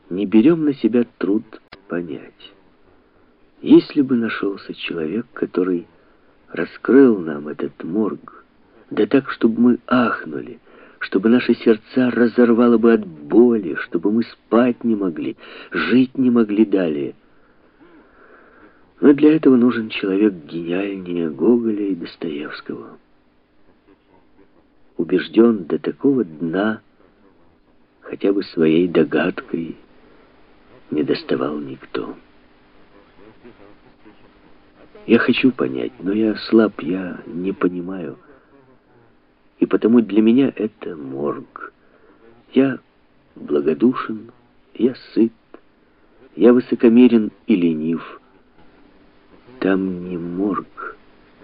не берем на себя труд понять. Если бы нашелся человек, который раскрыл нам этот морг, да так, чтобы мы ахнули, чтобы наши сердца разорвало бы от боли, чтобы мы спать не могли, жить не могли далее. Но для этого нужен человек гениальнее Гоголя и Достоевского. Убежден до такого дна, хотя бы своей догадкой не доставал никто. Я хочу понять, но я слаб, я не понимаю. И потому для меня это морг. Я благодушен, я сыт, я высокомерен и ленив. Там не морг,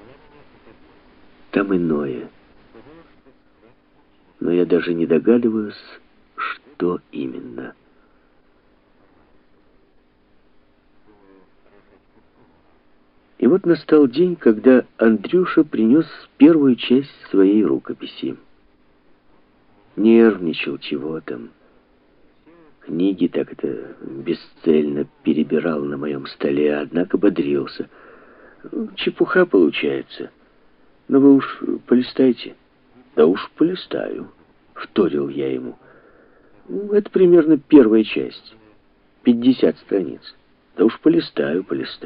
там иное. Но я даже не догадываюсь, что именно. И вот настал день, когда Андрюша принес первую часть своей рукописи. Нервничал, чего там. Книги так это бесцельно перебирал на моем столе, однако бодрился. Чепуха получается. Но вы уж полистайте. Да уж полистаю, вторил я ему. Это примерно первая часть. 50 страниц. Да уж полистаю.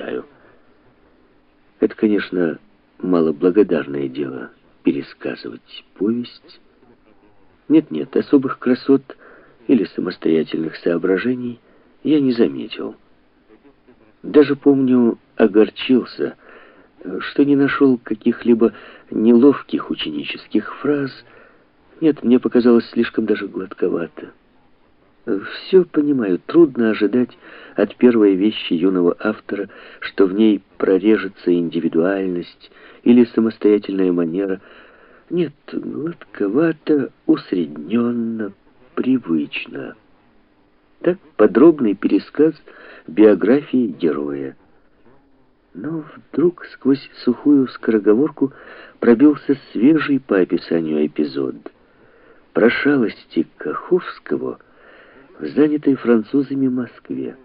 Это, конечно, малоблагодарное дело пересказывать повесть. Нет, особых красот или самостоятельных соображений я не заметил. Даже, помню, огорчился, что не нашел каких-либо неловких ученических фраз. Нет, мне показалось слишком даже гладковато. Все понимаю, трудно ожидать от первой вещи юного автора, что в ней прорежется индивидуальность или самостоятельная манера. Нет, гладковато, усредненно, привычно. Так подробный пересказ биографии героя. Но вдруг сквозь сухую скороговорку пробился свежий по описанию эпизод. Про шалости Каховского в занятой французами Москве.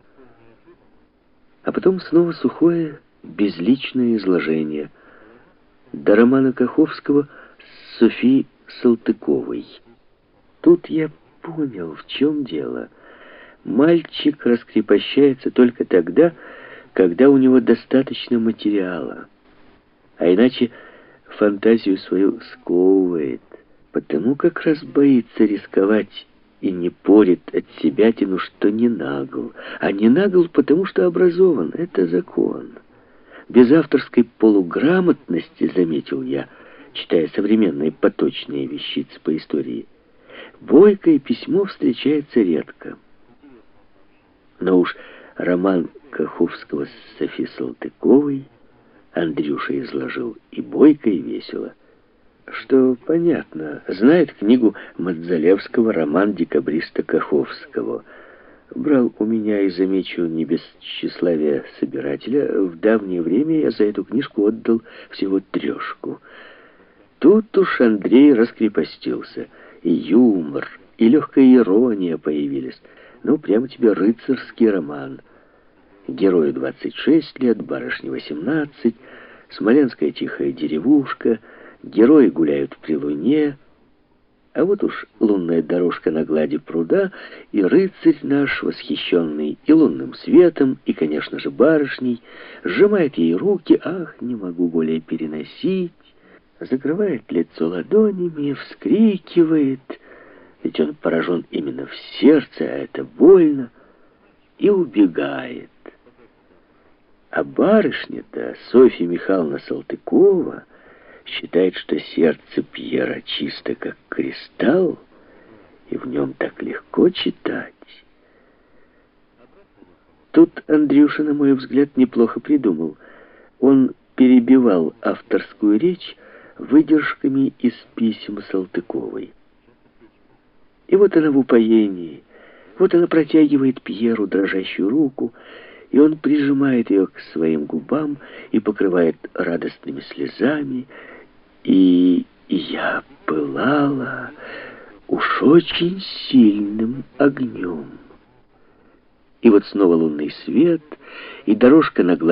А потом снова сухое, безличное изложение. До романа Каховского с Софи Салтыковой. Тут я понял, в чем дело. Мальчик раскрепощается только тогда, когда у него достаточно материала. А иначе фантазию свою сковывает, потому как раз боится рисковать и не порит от себятину, что не нагл. А не нагл, потому что образован. Это закон. Без авторской полуграмотности, заметил я, читая современные поточные вещицы по истории, бойкое письмо встречается редко. Но уж роман Каховского с Софи Салтыковой Андрюша изложил и бойко, и весело. Что понятно, знает книгу Мадзалевского «Роман декабриста Каховского». Брал у меня, и замечу, не без тщеславия собирателя. В давнее время я за эту книжку отдал всего 3. Тут уж Андрей раскрепостился. И юмор, и легкая ирония появились. Ну, прямо тебе рыцарский роман. Герою 26 лет, барышне 18, смоленская тихая деревушка, герои гуляют при луне, а вот уж лунная дорожка на глади пруда, и рыцарь наш, восхищенный и лунным светом, и, конечно же, барышней, сжимает ей руки, ах, не могу более переносить, закрывает лицо ладонями, вскрикивает, ведь он поражен именно в сердце, а это больно, и убегает. А барышня-то, Софья Михайловна Салтыкова, считает, что сердце Пьера чисто как кристалл, и в нем так легко читать. Тут Андрюша, на мой взгляд, неплохо придумал. Он перебивал авторскую речь выдержками из писем Салтыковой. И вот она в упоении, вот она протягивает Пьеру дрожащую руку, и он прижимает ее к своим губам и покрывает радостными слезами, и я пылала уж очень сильным огнем. И вот снова лунный свет, и дорожка на